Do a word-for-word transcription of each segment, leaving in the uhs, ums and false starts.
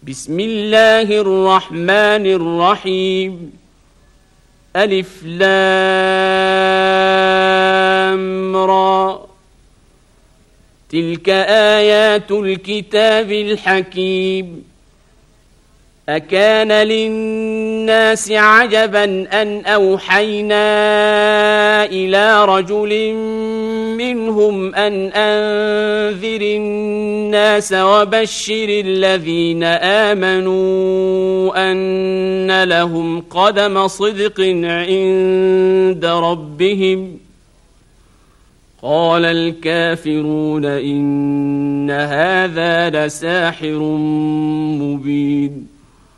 بسم الله الرحمن الرحيم ألف لام را تلك آيات الكتاب الحكيم أكان للناس عجبا أن أوحينا إلى رجل منهم أن أنذر الناس وبشر الذين آمنوا أن لهم قدم صدق عند ربهم قال الكافرون إن هذا لساحر مبين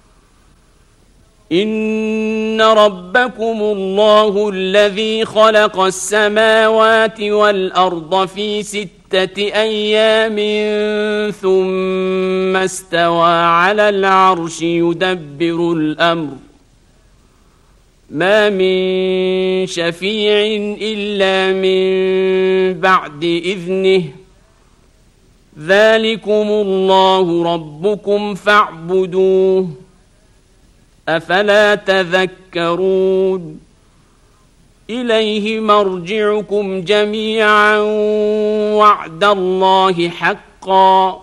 إن ربكم الله الذي خلق السماوات والأرض في ستة أيام ثم استوى على العرش يدبر الأمر ما من شفيع إلا من بعد إذنه ذلكم الله ربكم فاعبدوه أفلا تذكرون إليه مرجعكم جميعا وعد الله حقا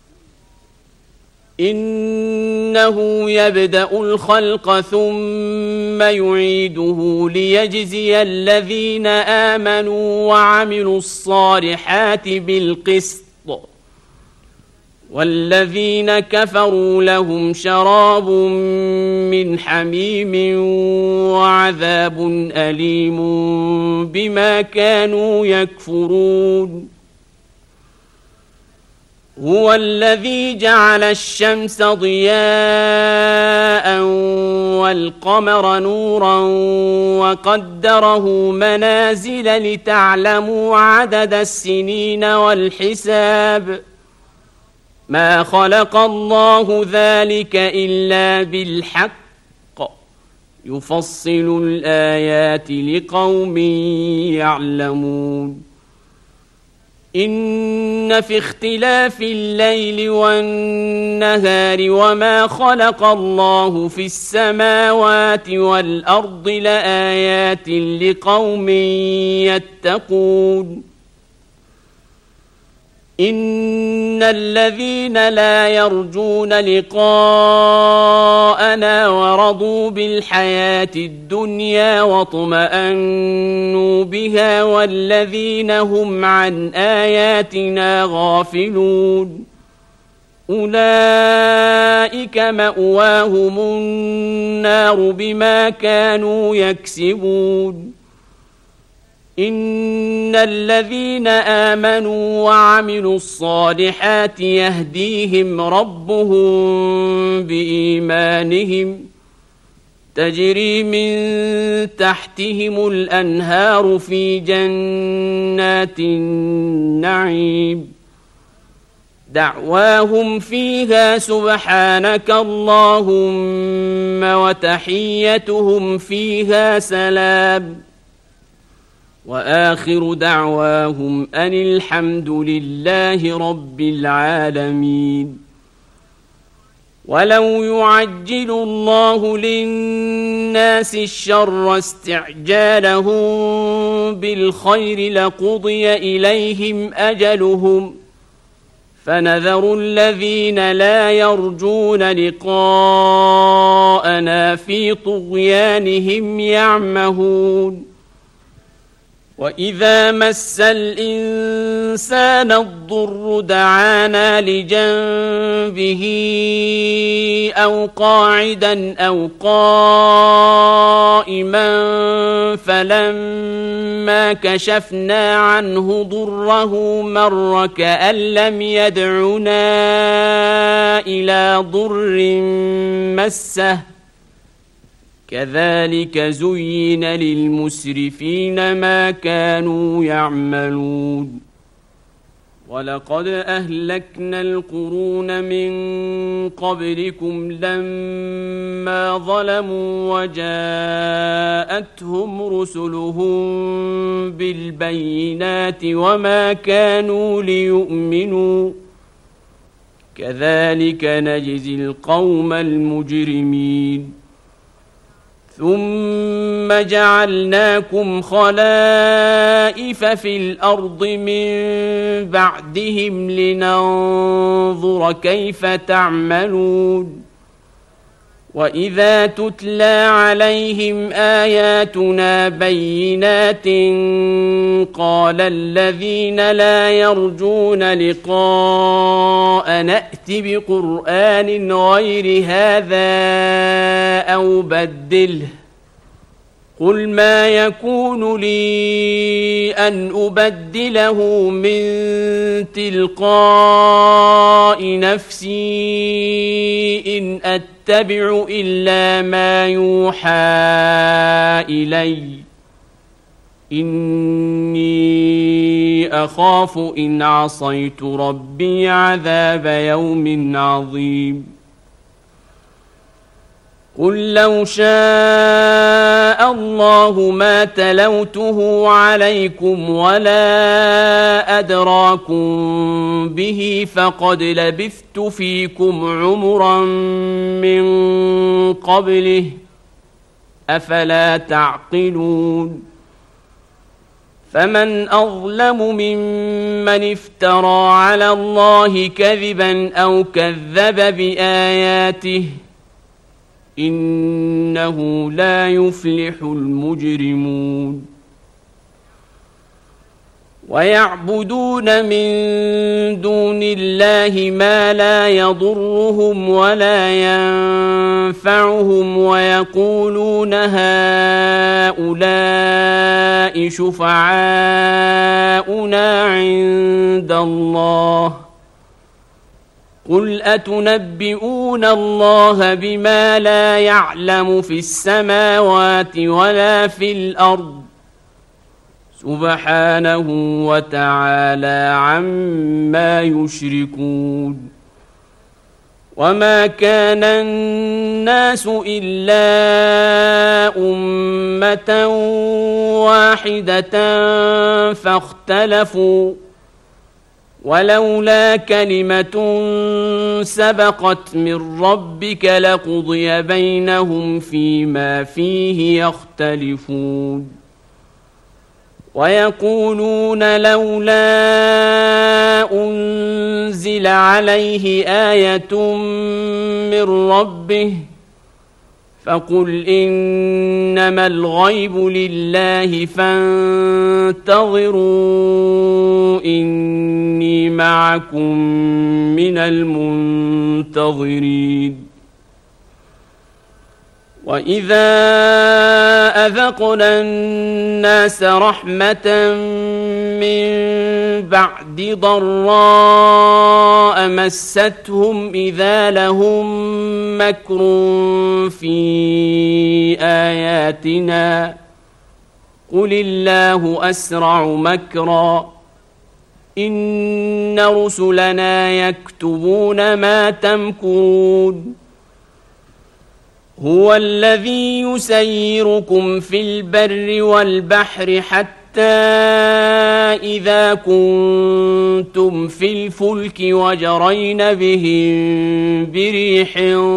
إنه يبدأ الخلق ثم يعيده ليجزي الذين آمنوا وعملوا الصالحات بالقسط والذين كفروا لهم شراب من حميم وعذاب أليم بما كانوا يكفرون هو الذي جعل الشمس ضياء والقمر نورا وقدره منازل لتعلموا عدد السنين والحساب ما خلق الله ذلك إلا بالحق يفصل الآيات لقوم يعلمون إن في اختلاف الليل والنهار وما خلق الله في السماوات والأرض لآيات لقوم يتقون إن الذين لا يرجون لقاءنا ورضوا بالحياة الدنيا واطمأنوا بها والذين هم عن آياتنا غافلون أولئك مأواهم النار بما كانوا يكسبون إن الذين آمنوا وعملوا الصالحات يهديهم ربهم بإيمانهم تجري من تحتهم الأنهار في جنات النعيم دعواهم فيها سبحانك اللهم وتحيتهم فيها سلام وآخر دعواهم أن الحمد لله رب العالمين ولو يعجل الله للناس الشر استعجالهم بالخير لقضي إليهم أجلهم فنذر الذين لا يرجون لقاءنا في طغيانهم يعمهون وإذا مس الإنسان الضر دعانا لجنبه أو قاعدا أو قائما فلما كشفنا عنه ضره مر كأن لم يدعنا إلى ضر مسه كذلك زين للمسرفين ما كانوا يعملون ولقد أهلكنا القرون من قبلكم لما ظلموا وجاءتهم رسلهم بالبينات وما كانوا ليؤمنوا كذلك نجزي القوم المجرمين ثم جعلناكم خلائف في الأرض من بعدهم لننظر كيف تعملون وإذا تتلى عليهم آياتنا بينات قال الذين لا يرجون لقاء نأت بقرآن غير هذا أو بدله قل ما يكون لي أن أبدله من تلقاء نفسي إن أتبع إلا ما يوحى إلي إني أخاف إن عصيت ربي عذاب يوم عظيم قل لو شاء الله ما تلوته عليكم ولا أدراكم به فقد لبثت فيكم عمرا من قبله أفلا تعقلون فمن أظلم ممن افترى على الله كذبا أو كذب بآياته إنه لا يفلح المجرمون ويعبدون من دون الله ما لا يضرهم ولا ينفعهم ويقولون هؤلاء شفعاؤنا عند الله قل أتنبئون الله بما لا يعلم في السماوات ولا في الأرض سبحانه وتعالى عما يشركون وما كان الناس إلا أمة واحدة فاختلفوا ولولا كلمة سبقت من ربك لقضي بينهم فيما فيه يختلفون ويقولون لولا أنزل عليه آية من ربه فقل إنما الغيب لله فانتظروا إني معكم من المنتظرين وإذا أذقنا الناس رحمة من بعد ضراء مستهم إذا لهم مكر في آياتنا قل الله أسرع مكرا إن رسلنا يكتبون ما تمكرون هو الذي يسيركم في البر والبحر حتى إذا كنتم في الفلك وجرين بهم بريح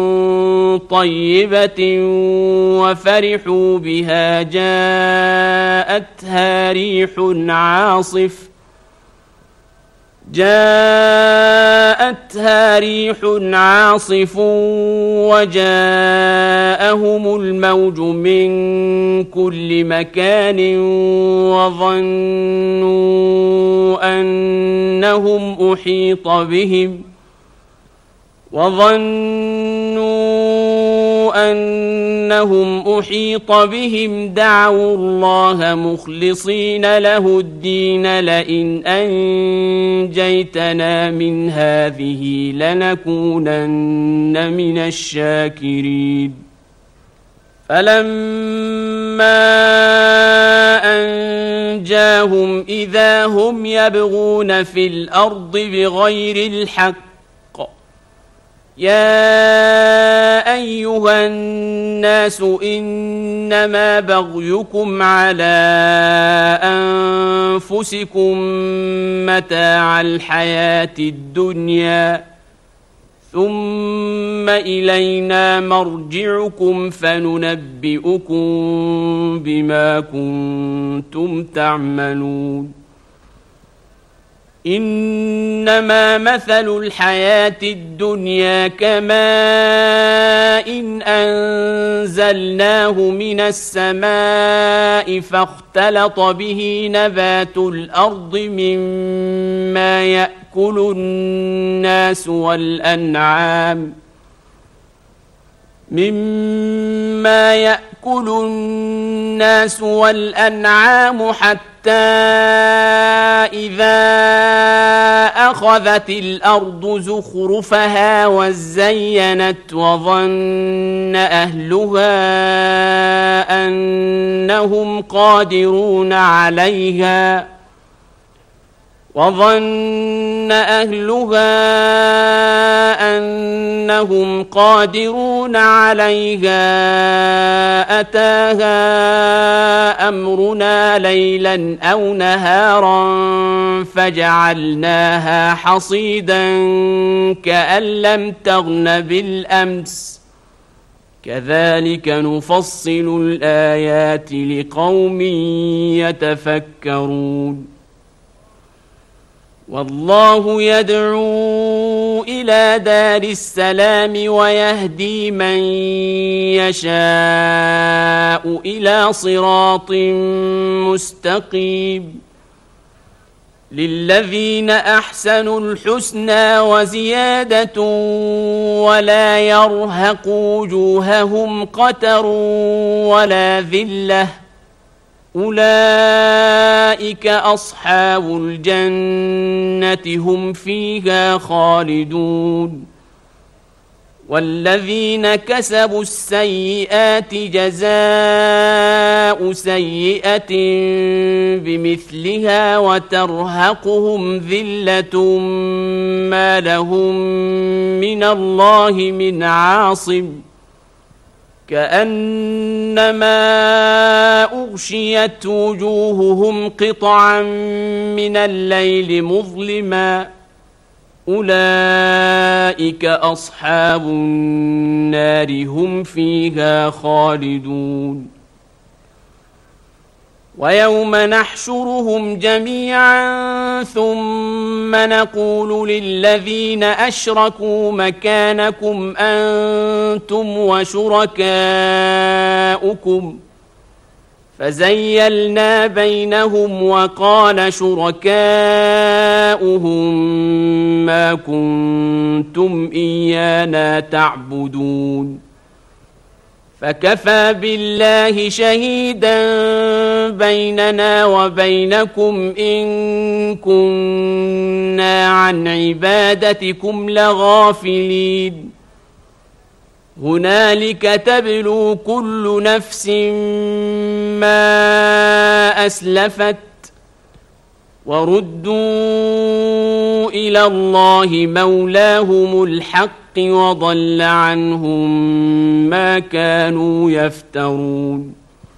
طيبة وفرحوا بها جاءتها ريح عاصف جاءتها ريح عاصف وجاءهم الموج من كل مكان وظنوا أنهم أحيط بهم وظنوا أنهم أحيط بهم دعوا الله مخلصين له الدين لئن أنجيتنا من هذه لنكونن من الشاكرين فلما أنجاهم إذا هم يبغون في الأرض بغير الحق يا أيها الناس إنما بغيكم على أنفسكم متاع الحياة الدنيا ثم إلينا مرجعكم فننبئكم بما كنتم تعملون إنما مثل الحياة الدنيا كماء إن أنزلناه من السماء فاختلط به نبات الأرض مما يأكل الناس والأنعام مما يأكل الناس والأنعام حتى إذا أخذت الأرض زخرفها وزينت وظن أهلها أنهم قادرون عليها وظن أهلها أنهم قادرون عليها أتاها أمرنا ليلا أو نهارا فجعلناها حصيدا كأن لم تغن بالأمس كذلك نفصل الآيات لقوم يتفكرون والله يدعو إلى دار السلام ويهدي من يشاء إلى صراط مستقيم للذين أحسنوا الحسنى وزيادة ولا يرهق وجوههم قتر ولا ذلة أولئك أصحاب الجنة هم فيها خالدون والذين كسبوا السيئات جزاء سيئة بمثلها وترهقهم ذلة ما لهم من الله من عاصم كأنما أغشيت وجوههم قطعا من الليل مظلما أولئك أصحاب النار هم فيها خالدون ويوم نحشرهم جميعا ثم نقول للذين أشركوا مكانكم أنتم وشركاؤكم فزيلنا بينهم وقال شركاؤهم ما كنتم إيانا تعبدون فكفى بالله شهيدا بيننا وبينكم إن كنا عن عبادتكم لغافلين هنالك تبلو كل نفس ما أسلفت وردوا إلى الله مولاهم الحق وضل عنهم ما كانوا يفترون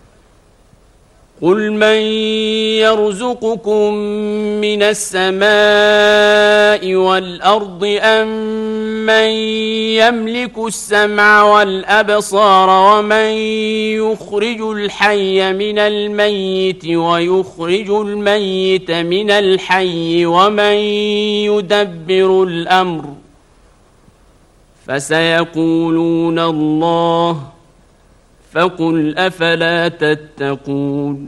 قل من يرزقكم من السماء والأرض أم من يملك السمع والأبصار ومن يخرج الحي من الميت ويخرج الميت من الحي ومن يدبر الأمر فسيقولون الله فقل أفلا تتقون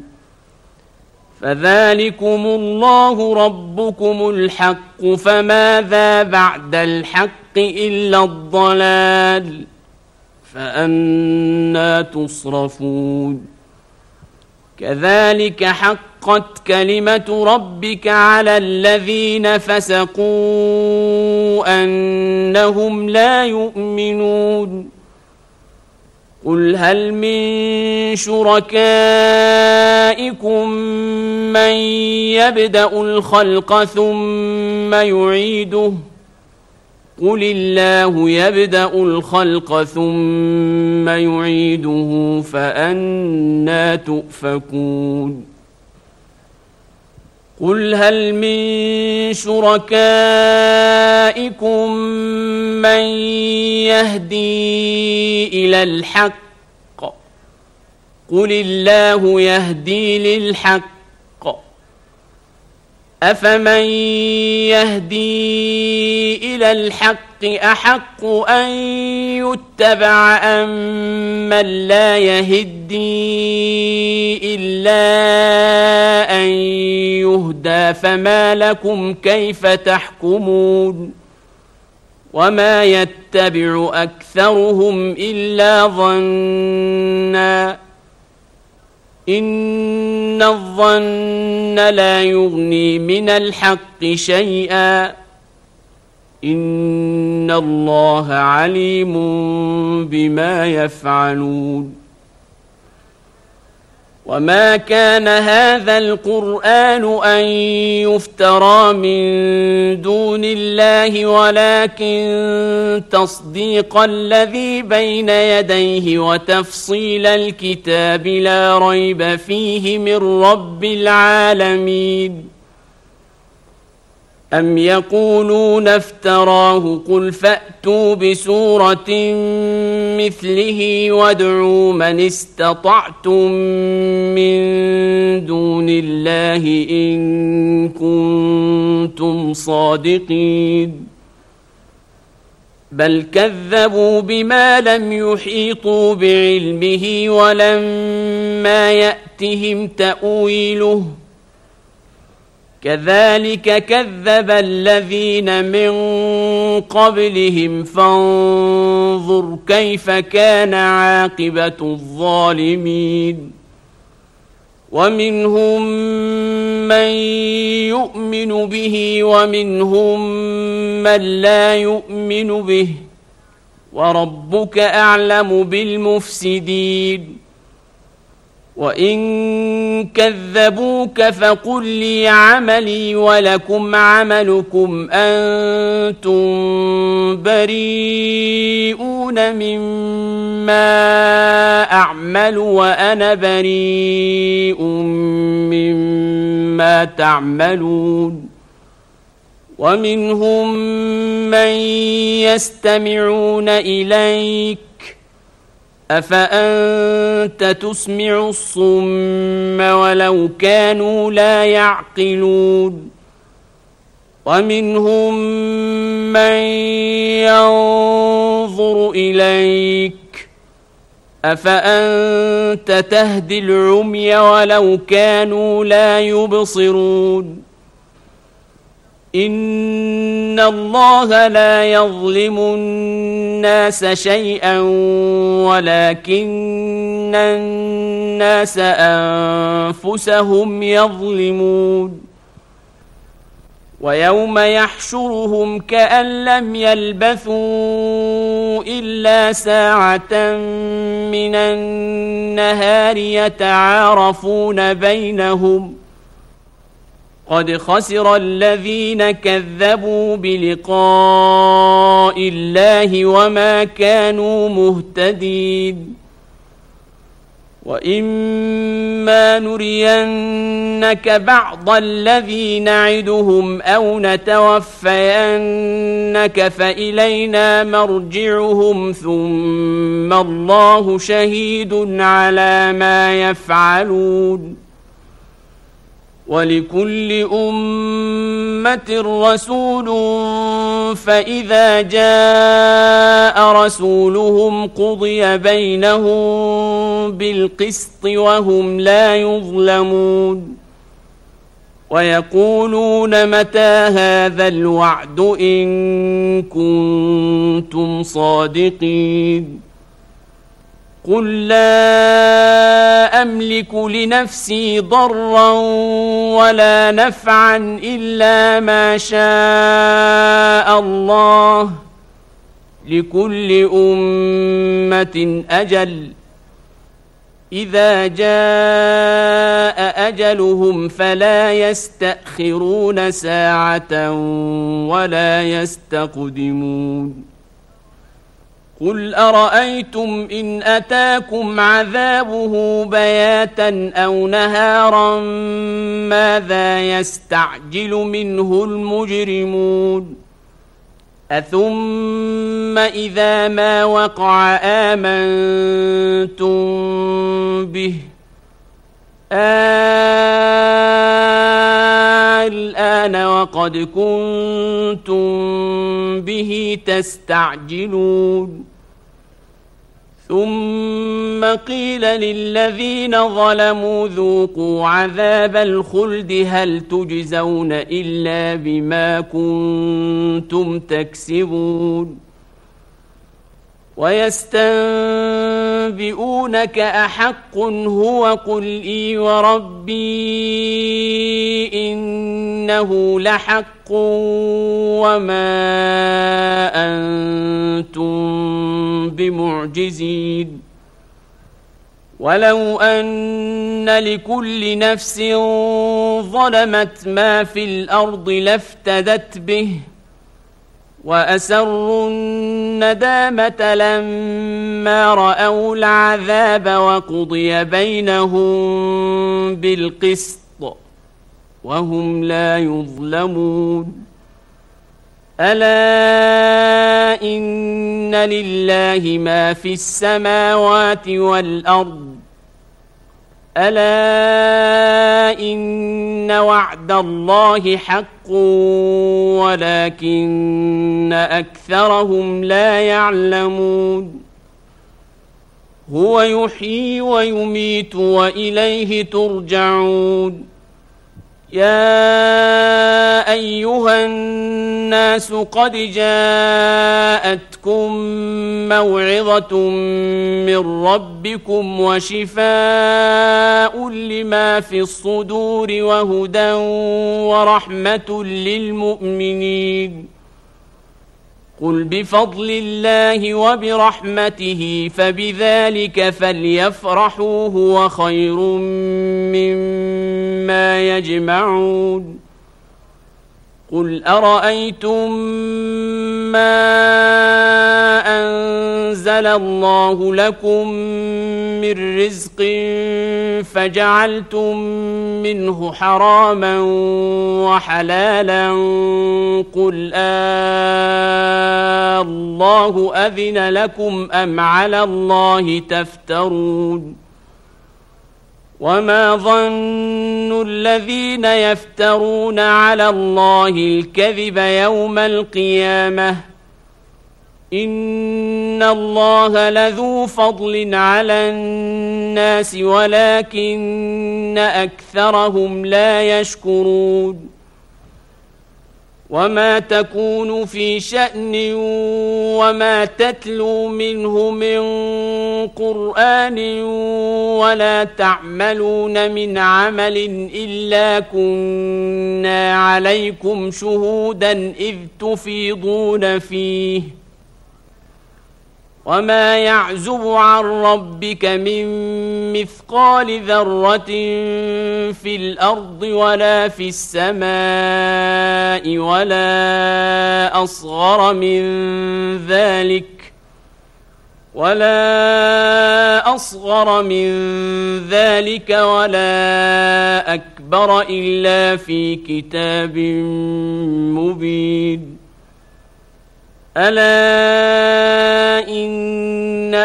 فذلكم الله ربكم الحق فماذا بعد الحق إلا الضلال فأنى تصرفون كذلك حقت كلمة ربك على الذين فسقوا أنهم لا يؤمنون قل هل من شركائكم من يبدأ الخلق ثم يعيده قل الله يبدأ الخلق ثم يعيده فأنى تؤفكون قل هل من شركائكم من يهدي إلى الحق قل الله يهدي للحق أفمن يهدي إلى الحق أحق أن يتبع أم من لا يهدي إلا أن يهدى فما لكم كيف تحكمون وما يتبع أكثرهم إلا ظنّا إن الظن لا يغني من الحق شيئا إن الله عليم بما يفعلون وما كان هذا القرآن أن يفترى من دون الله ولكن تصديق الذي بين يديه وتفصيل الكتاب لا ريب فيه من رب العالمين أم يقولون افتراه قل فأتوا بسورة مثله وادعوا من استطعتم من دون الله إن كنتم صادقين بل كذبوا بما لم يحيطوا بعلمه ولما يأتهم تأويله كذلك كذب الذين من قبلهم فانظر كيف كان عاقبة الظالمين ومنهم من يؤمن به ومنهم من لا يؤمن به وربك أعلم بالمفسدين وإن كذبوك فقل لي عملي ولكم عملكم أنتم بريئون مما أعمل وأنا بريء مما تعملون ومنهم من يستمعون إليك أفأنت تسمع الصم ولو كانوا لا يعقلون ومنهم من ينظر إليك أفأنت تهدي العمي ولو كانوا لا يبصرون إن الله لا يظلم الناس شيئا ولكن الناس أنفسهم يظلمون ويوم يحشرهم كأن لم يلبثوا إلا ساعة من النهار يتعارفون بينهم قد خسر الذين كذبوا بلقاء الله وما كانوا مهتدين وإما نرينك بعض الذي نعدهم أو نتوفينك فإلينا مرجعهم ثم الله شهيد على ما يفعلون ولكل أمة رسول فإذا جاء رسولهم قضي بينهم بالقسط وهم لا يظلمون ويقولون متى هذا الوعد إن كنتم صادقين قل لا أملك لنفسي ضرا ولا نفعا إلا ما شاء الله لكل أمة أجل إذا جاء أجلهم فلا يستأخرون ساعة ولا يستقدمون قل أرأيتم إن أتاكم عذابه بياتا أو نهارا ماذا يستعجل منه المجرمون أثم إذا ما وقع آمنتم به الآن وقد كنتم به تستعجلون ثم قيل للذين ظلموا ذوقوا عذاب الخلد هل تجزون إلا بما كنتم تكسبون ويستنبئونك أحق هو قل إي وربي إنه لحق وما أنتم بمعجزين ولو أن لكل نفس ظلمت ما في الأرض لافتدت به وأسروا الندامة لما رأوا العذاب وقضي بينهم بالقسط وهم لا يظلمون ألا إن لله ما في السماوات والأرض ألا إن وعد الله حق ولكن أكثرهم لا يعلمون هو يحيي ويميت وإليه ترجعون يا أيها الناس قد جاءتكم موعظة من ربكم وشفاء لما في الصدور وهدى ورحمة للمؤمنين قل بفضل الله وبرحمته فبذلك فليفرحوا هو خير مما يجمعون قل أرأيتم ما أنزل الله لكم من رزق فجعلتم منه حراما وحلالا قل آه الله أذن لكم أم على الله تفترون وما ظن الذين يفترون على الله الكذب يوم القيامة إن الله لذو فضل على الناس ولكن أكثرهم لا يشكرون وما تكون في شأن وما تتلو منه من قرآن ولا تعملون من عمل إلا كنا عليكم شهودا إذ تفيضون فيه وما يعزب عن ربك من مثقال ذرة في الأرض ولا في السماء ولا أصغر من ذلك ولا أصغر من ذلك ولا أكبر إلا في كتاب مبين ألا إن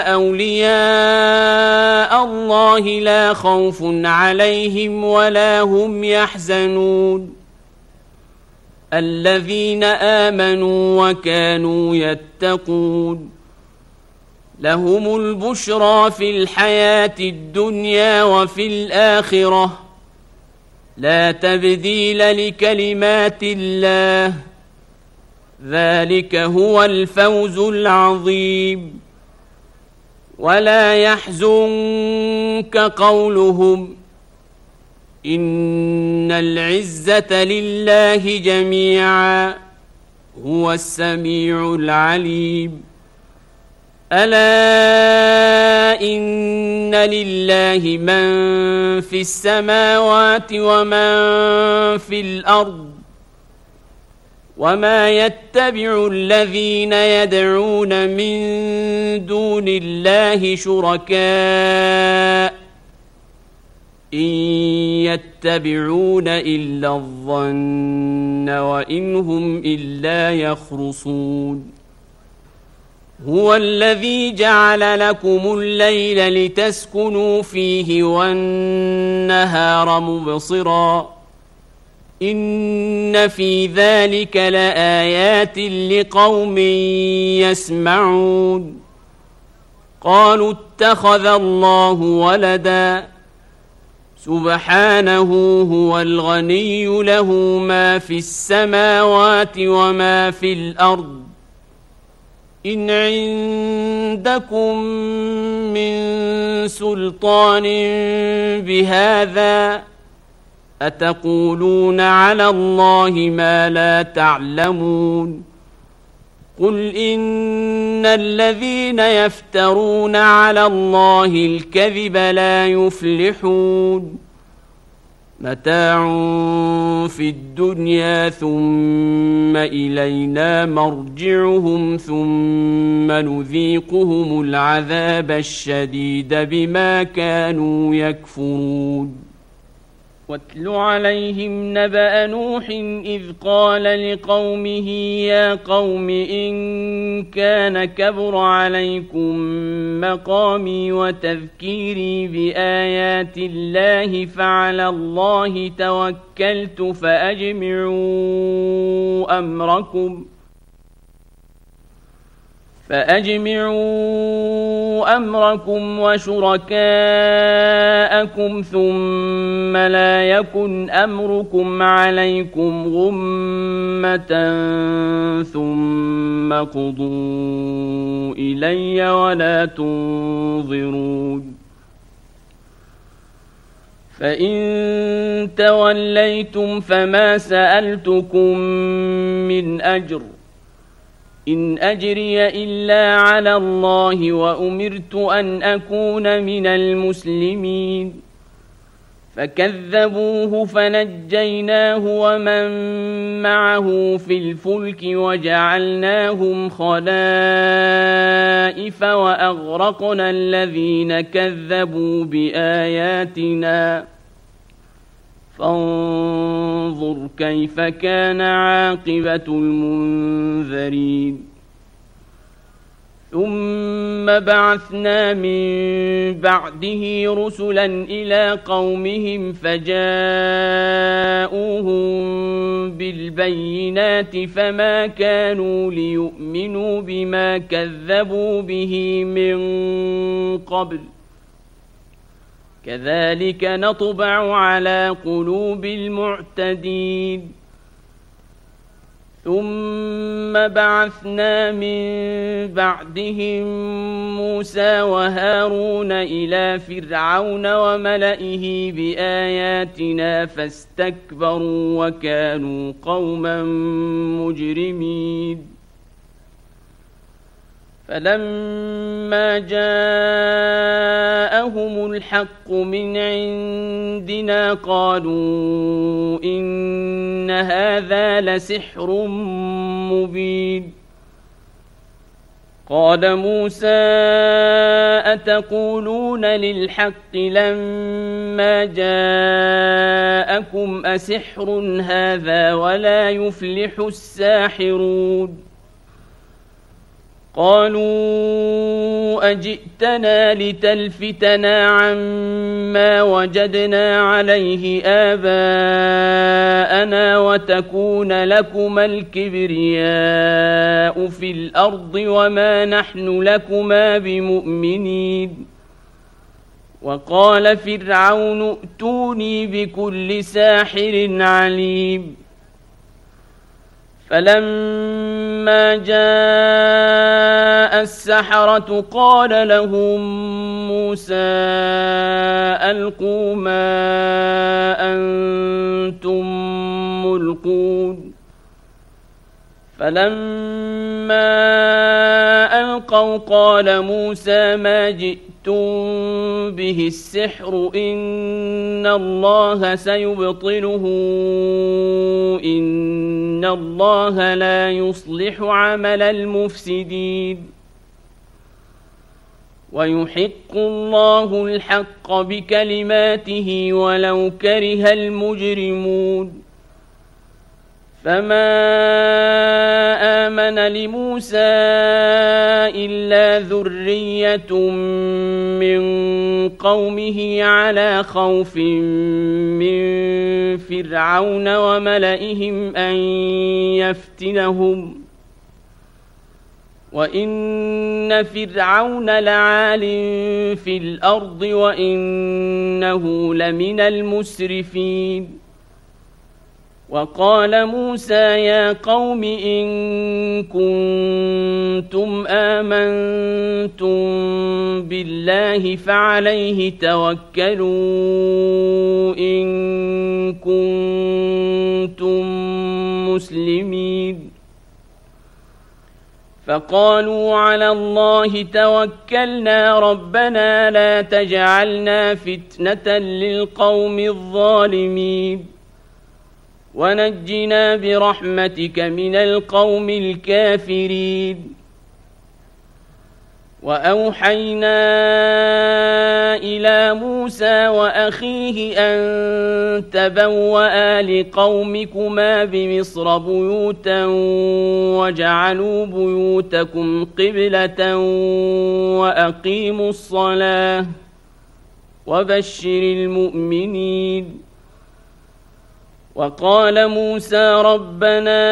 أولياء الله لا خوف عليهم ولا هم يحزنون الذين آمنوا وكانوا يتقون لهم البشرى في الحياة الدنيا وفي الآخرة لا تبديل لكلمات الله ذلك هو الفوز العظيم ولا يحزنك قولهم إن العزة لله جميعا هو السميع العليم ألا إن لله من في السماوات ومن في الأرض وما يتبع الذين يدعون من دون الله شركاء إن يتبعون إلا الظن وإن هم إلا يخرصون هو الذي جعل لكم الليل لتسكنوا فيه والنهار مبصرا إن في ذلك لآيات لقوم يسمعون قالوا اتخذ الله ولدا سبحانه هو الغني له ما في السماوات وما في الأرض إن عندكم من سلطان بهذا أتقولون على الله ما لا تعلمون قل إن الذين يفترون على الله الكذب لا يفلحون متاع في الدنيا ثم إلينا مرجعهم ثم نذيقهم العذاب الشديد بما كانوا يكفرون واتل عليهم نبأ نوح إذ قال لقومه يا قوم إن كان كبر عليكم مقامي وتذكيري بآيات الله فعلى الله توكلت فأجمعوا أمركم فأجمعوا أمركم وشركاءكم ثم لا يكن أمركم عليكم غمة ثم قضوا إلي ولا تنظرون فإن توليتم فما سألتكم من أجر إن أجري إلا على الله وأمرت أن أكون من المسلمين فكذبوه فنجيناه ومن معه في الفلك وجعلناهم خلائف وأغرقنا الذين كذبوا بآياتنا فانظر كيف كان عاقبة المنذرين ثم بعثنا من بعده رسلا إلى قومهم فجاءوهم بالبينات فما كانوا ليؤمنوا بما كذبوا به من قبل كذلك نطبع على قلوب المعتدين ثم بعثنا من بعدهم موسى وهارون إلى فرعون وملئه بآياتنا فاستكبروا وكانوا قوما مجرمين فلما جاءهم الحق من عندنا قالوا إن هذا لسحر مبين قال موسى أتقولون للحق لما جاءكم أسحر هذا ولا يفلح الساحرون قالوا أجئتنا لتلفتنا عما وجدنا عليه آباءنا وتكون لكما الكبرياء في الأرض وما نحن لكما بمؤمنين وقال فرعون ائتوني بكل ساحر عليم فلما جاء السحرة قال لهم موسى ألقوا ما أنتم ملقون فلما ألقوا قال موسى ما جئتم به السحر إن الله سيبطله إن الله لا يصلح عمل المفسدين ويحق الله الحق بكلماته ولو كره المجرمون فما آمن لموسى إلا ذرية من قومه على خوف من فرعون وملئهم أن يفتنهم وإن فرعون لعال في الأرض وإنه لمن المسرفين وقال موسى يا قوم إن كنتم آمنتم بالله فعليه توكلوا إن كنتم مسلمين فقالوا على الله توكلنا ربنا لا تجعلنا فتنة للقوم الظالمين ونجنا برحمتك من القوم الكافرين وأوحينا إلى موسى وأخيه أن تبوأ لقومكما بمصر بيوتا وجعلوا بيوتكم قبلة وأقيموا الصلاة وبشر المؤمنين وقال موسى ربنا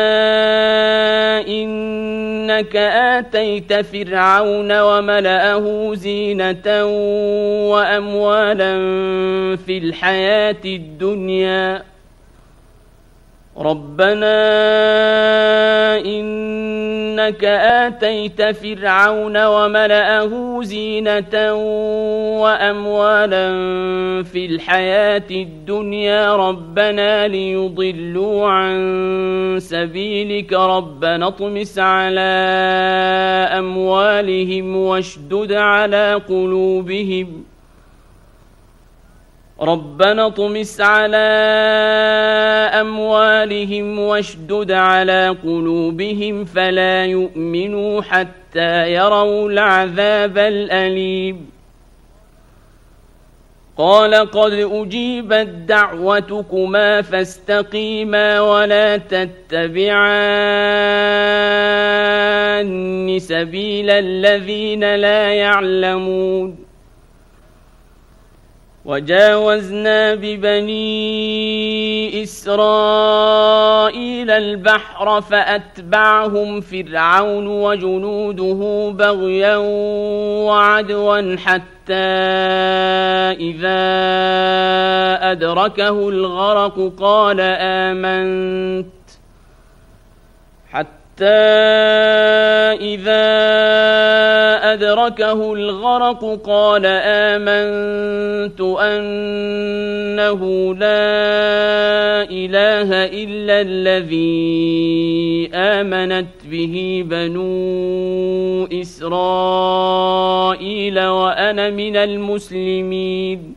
إنك آتيت فرعون وملأه زينة وأموالا في الحياة الدنيا ربنا إنك آتيت فرعون وملأه زينة وأموالا في الحياة الدنيا ربنا ليضلوا عن سبيلك ربنا اطمس على أموالهم واشدد على قلوبهم ربنا اطمس على أموالهم واشدد على قلوبهم فلا يؤمنوا حتى يروا العذاب الأليم قال قد أجيبت دعوتكما فاستقيما ولا تتبعان سبيل الذين لا يعلمون وجاوزنا ببني إسرائيل البحر فأتبعهم فرعون وجنوده بغيا وعدوا حتى إذا أدركه الغرق قال آمنت حتى إذا أدركه الغرق قال آمنت أنه لا إله إلا الذي آمنت به بنو إسرائيل وأنا من المسلمين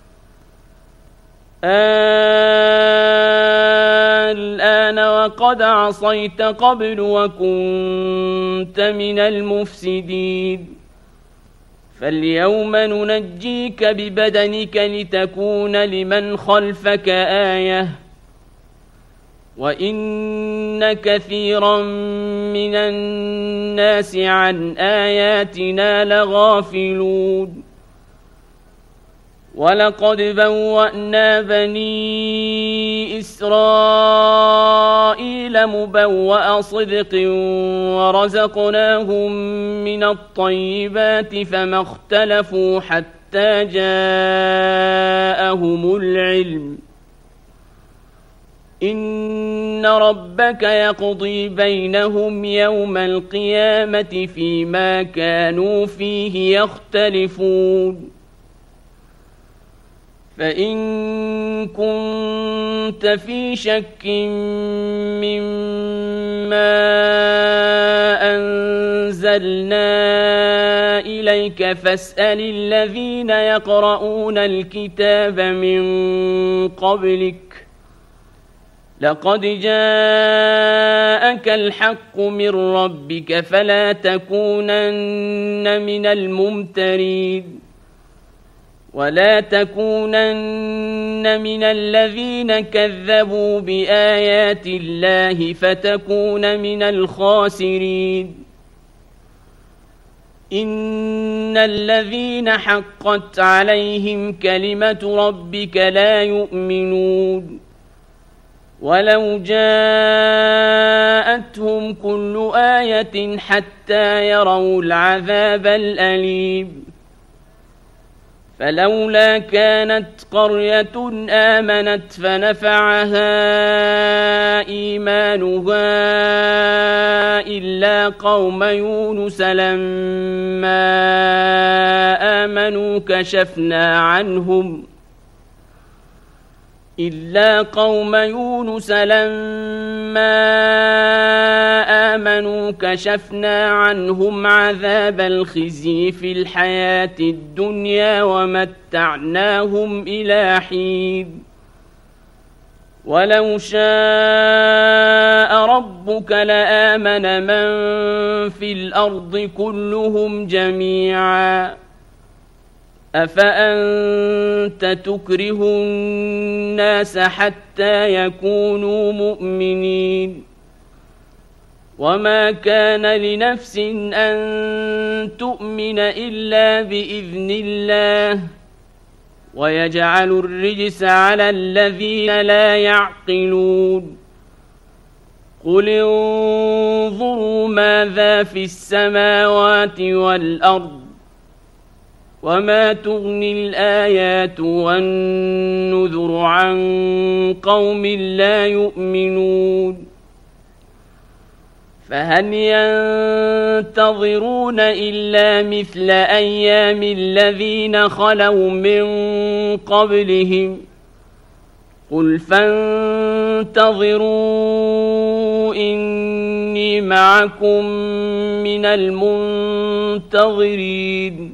الآن وقد عصيت قبل وكنت من المفسدين فاليوم ننجيك ببدنك لتكون لمن خلفك آية وإن كثيرا من الناس عن آياتنا لغافلون ولقد بوأنا بني إسرائيل مبوأ صدق ورزقناهم من الطيبات فما اختلفوا حتى جاءهم العلم إن ربك يقضي بينهم يوم القيامة فيما كانوا فيه يختلفون فإن كنت في شك مما ما أنزلنا إليك فاسأل الذين يقرؤون الكتاب من قبلك لقد جاءك الحق من ربك فلا تكونن من الممترين ولا تكونن من الذين كذبوا بآيات الله فتكون من الخاسرين إن الذين حقت عليهم كلمة ربك لا يؤمنون ولو جاءتهم كل آية حتى يروا العذاب الأليم فلولا كانت قرية آمنت فنفعها إيمانها إلا قوم يونس لما آمنوا كشفنا عنهم إلا قوم يونس لما آمنوا كشفنا عنهم عذاب الخزي في الحياة الدنيا ومتعناهم إلى حين ولو شاء ربك لآمن من في الأرض كلهم جميعا أفأنت تكره الناس حتى يكونوا مؤمنين وما كان لنفس أن تؤمن إلا بإذن الله ويجعل الرجس على الذين لا يعقلون قل انظروا ماذا في السماوات والأرض وما تغني الآيات والنذر عن قوم لا يؤمنون فهل ينتظرون إلا مثل أيام الذين خلوا من قبلهم قل فانتظروا إني معكم من المنتظرين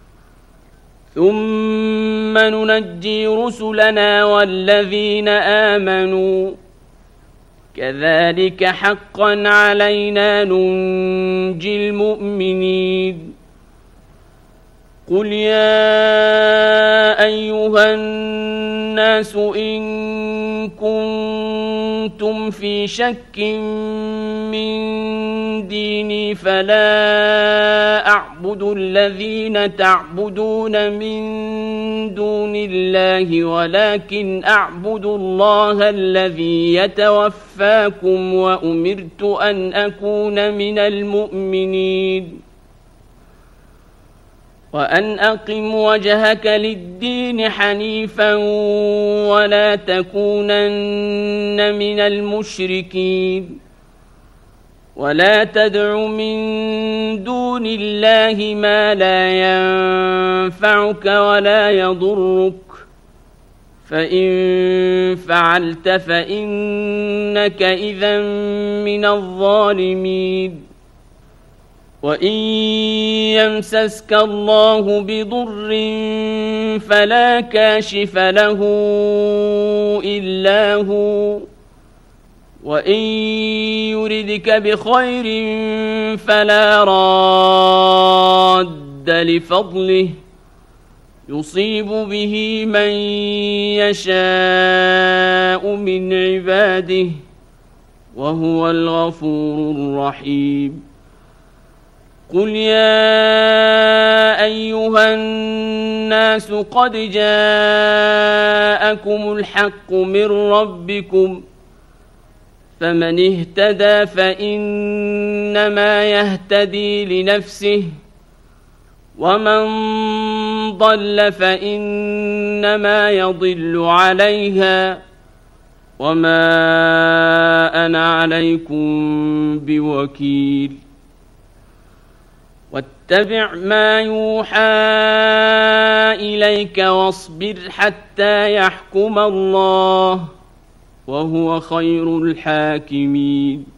ثم ننجي رسلنا والذين آمنوا كذلك حقا علينا ننجي المؤمنين قل يا أيها الناس إن كنتم في شك من ديني فلا أعبد الذين تعبدون من دون الله ولكن أعبد الله الذي يتوفاكم وأمرت أن أكون من المؤمنين وأن أقم وجهك للدين حنيفا ولا تكونن من المشركين ولا تدع من دون الله ما لا ينفعك ولا يضرك فإن فعلت فإنك إذا من الظالمين وإن يمسسك الله بضر فلا كاشف له إلا هو وإن يردك بخير فلا راد لفضله يصيب به من يشاء من عباده وهو الغفور الرحيم قل يا أيها الناس قد جاءكم الحق من ربكم فمن اهتدى فإنما يهتدي لنفسه ومن ضل فإنما يضل عليها وما أنا عليكم بوكيل واتبع ما يوحى إليك واصبر حتى يحكم الله وهو خير الحاكمين